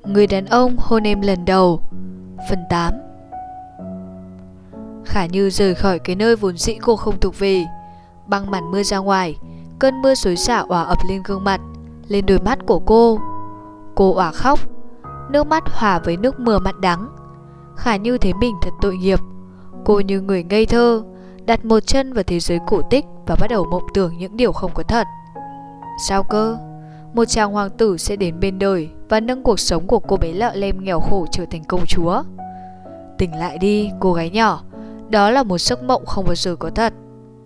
Người đàn ông hôn em lần đầu. Phần 8. Khả Như rời khỏi cái nơi vốn dĩ cô không thuộc về. Băng màn mưa ra ngoài, cơn mưa xối xả òa ập lên gương mặt, lên đôi mắt của cô. Cô òa khóc, nước mắt hòa với nước mưa mặn đắng. Khả Như thấy mình thật tội nghiệp. Cô như người ngây thơ, đặt một chân vào thế giới cổ tích và bắt đầu mộng tưởng những điều không có thật. Sao cơ? Một chàng hoàng tử sẽ đến bên đời và nâng cuộc sống của cô bé lợ lem nghèo khổ trở thành công chúa. Tỉnh lại đi, cô gái nhỏ. Đó là một giấc mộng không bao giờ có thật.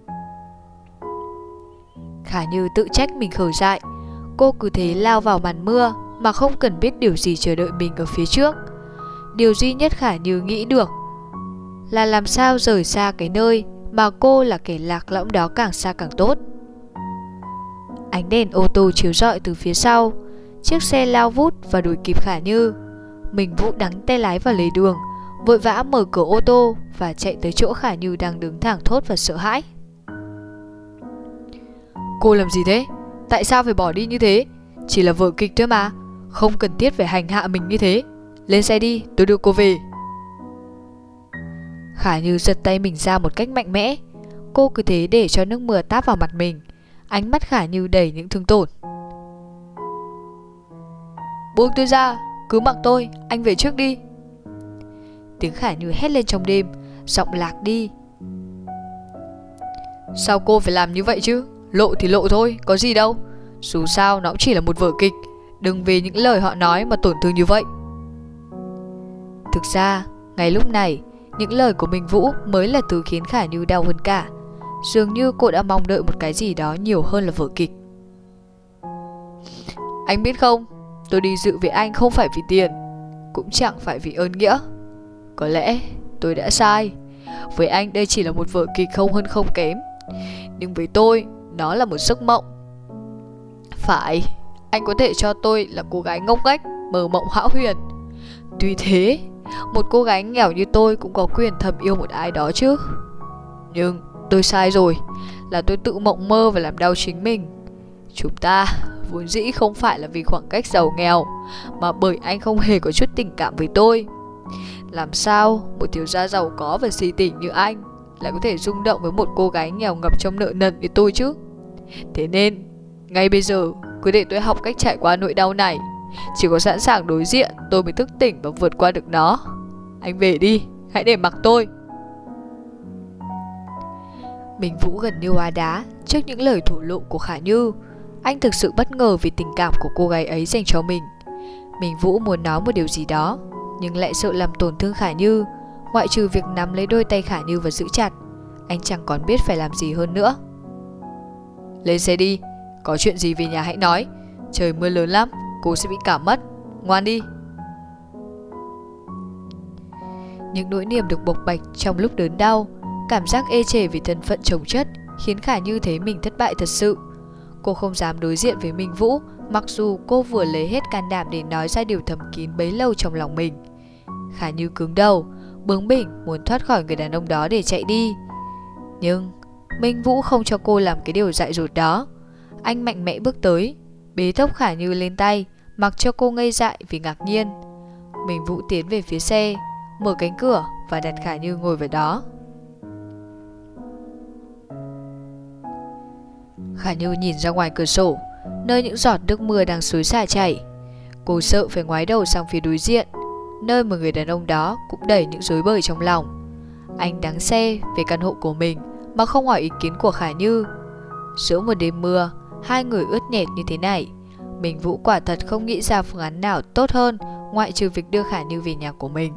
Khả Như tự trách mình khờ dại. Cô cứ thế lao vào màn mưa mà không cần biết điều gì chờ đợi mình ở phía trước. Điều duy nhất Khả Như nghĩ được là làm sao rời xa cái nơi mà cô là kẻ lạc lõng đó càng xa càng tốt. Ánh đèn ô tô chiếu rọi từ phía sau. Chiếc xe lao vút và đuổi kịp Khả Như. Mình Vũ đắng tay lái vào lề đường, vội vã mở cửa ô tô và chạy tới chỗ Khả Như đang đứng thảng thốt và sợ hãi. Cô làm gì thế? Tại sao phải bỏ đi như thế? Chỉ là vở kịch thôi mà, không cần thiết phải hành hạ mình như thế. Lên xe đi, tôi đưa cô về. Khả Như giật tay mình ra một cách mạnh mẽ. Cô cứ thế để cho nước mưa táp vào mặt mình. Ánh mắt Khả Như đầy những thương tổn. Buông tôi ra, cứ mặc tôi, anh về trước đi. Tiếng Khả Như hét lên trong đêm, giọng lạc đi. Sao cô phải làm như vậy chứ? Lộ thì lộ thôi, có gì đâu. Dù sao nó cũng chỉ là một vở kịch. Đừng vì những lời họ nói mà tổn thương như vậy. Thực ra, ngay lúc này, những lời của Minh Vũ mới là thứ khiến Khả Như đau hơn cả. Dường như cô đã mong đợi một cái gì đó nhiều hơn là vở kịch. Anh biết không, tôi đi dự với anh không phải vì tiền, cũng chẳng phải vì ơn nghĩa. Có lẽ tôi đã sai. Với anh đây chỉ là một vở kịch không hơn không kém, nhưng với tôi nó là một giấc mộng. Phải, anh có thể cho tôi là cô gái ngốc nghếch, mơ mộng hão huyền. Tuy thế, một cô gái nghèo như tôi cũng có quyền thầm yêu một ai đó chứ. Nhưng tôi sai rồi, là tôi tự mộng mơ và làm đau chính mình. Chúng ta vốn dĩ không phải là vì khoảng cách giàu nghèo, mà bởi anh không hề có chút tình cảm với tôi. Làm sao một thiếu gia giàu có và si tình như anh lại có thể rung động với một cô gái nghèo ngập trong nợ nần như tôi chứ? Thế nên, ngay bây giờ, cứ để tôi học cách trải qua nỗi đau này. Chỉ có sẵn sàng đối diện, tôi mới thức tỉnh và vượt qua được nó. Anh về đi, hãy để mặc tôi. Minh Vũ gần như hóa đá trước những lời thổ lộ của Khả Như. Anh thực sự bất ngờ vì tình cảm của cô gái ấy dành cho mình. Minh Vũ muốn nói một điều gì đó, nhưng lại sợ làm tổn thương Khả Như. Ngoại trừ việc nắm lấy đôi tay Khả Như và giữ chặt, anh chẳng còn biết phải làm gì hơn nữa. Lên xe đi, có chuyện gì về nhà hãy nói. Trời mưa lớn lắm, cô sẽ bị cảm mất. Ngoan đi. Những nỗi niềm được bộc bạch trong lúc đớn đau, cảm giác ê chề vì thân phận chồng chất khiến Khả Như thấy mình thất bại thật sự. Cô không dám đối diện với Minh Vũ, mặc dù cô vừa lấy hết can đảm để nói ra điều thầm kín bấy lâu trong lòng mình. Khả Như cứng đầu, bướng bỉnh muốn thoát khỏi người đàn ông đó để chạy đi. Nhưng Minh Vũ không cho cô làm cái điều dại dột đó. Anh mạnh mẽ bước tới, bế tóc Khả Như lên tay, mặc cho cô ngây dại vì ngạc nhiên. Minh Vũ tiến về phía xe, mở cánh cửa và đặt Khả Như ngồi vào đó. Khả Như nhìn ra ngoài cửa sổ, nơi những giọt nước mưa đang xối xả chảy. Cô sợ phải ngoái đầu sang phía đối diện, nơi mà người đàn ông đó cũng đầy những rối bời trong lòng. Anh đắng xe về căn hộ của mình mà không hỏi ý kiến của Khả Như. Giữa một đêm mưa, hai người ướt nhẹp như thế này, Minh Vũ quả thật không nghĩ ra phương án nào tốt hơn ngoại trừ việc đưa Khả Như về nhà của mình.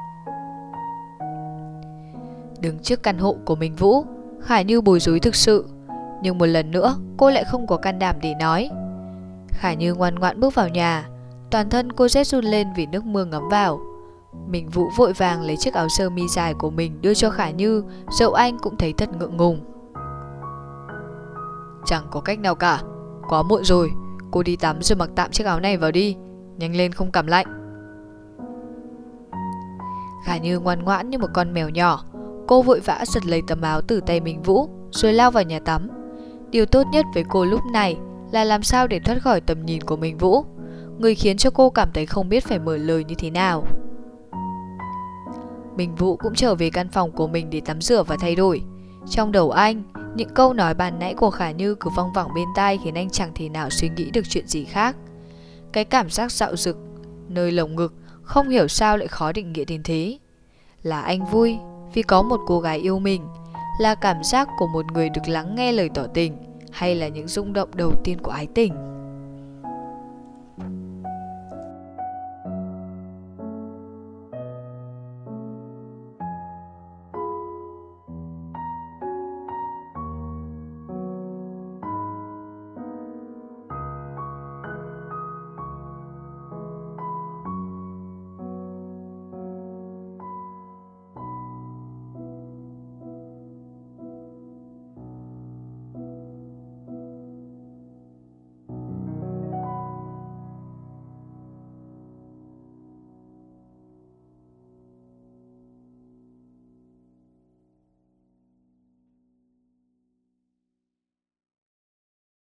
Đứng trước căn hộ của Minh Vũ, Khả Như bối rối thực sự. Nhưng một lần nữa cô lại không có can đảm để nói. Khả Như ngoan ngoãn bước vào nhà. Toàn thân cô rét run lên vì nước mưa ngấm vào. Minh Vũ vội vàng lấy chiếc áo sơ mi dài của mình đưa cho Khả Như, dẫu anh cũng thấy thật ngượng ngùng. Chẳng có cách nào cả, quá muộn rồi. Cô đi tắm rồi mặc tạm chiếc áo này vào đi, nhanh lên không cảm lạnh. Khả Như ngoan ngoãn như một con mèo nhỏ. Cô vội vã giật lấy tấm áo từ tay Minh Vũ rồi lao vào nhà tắm. Điều tốt nhất với cô lúc này là làm sao để thoát khỏi tầm nhìn của Minh Vũ. người khiến cho cô cảm thấy không biết phải mở lời như thế nào. Minh Vũ cũng trở về căn phòng của mình để tắm rửa và thay đổi. Trong đầu anh, những câu nói ban nãy của Khả Như cứ văng vẳng bên tai khiến anh chẳng thể nào suy nghĩ được chuyện gì khác. Cái cảm giác dạo dực nơi lồng ngực không hiểu sao lại khó định nghĩa đến thế. Là anh vui vì có một cô gái yêu mình, là cảm giác của một người được lắng nghe lời tỏ tình, hay là những rung động đầu tiên của ái tình?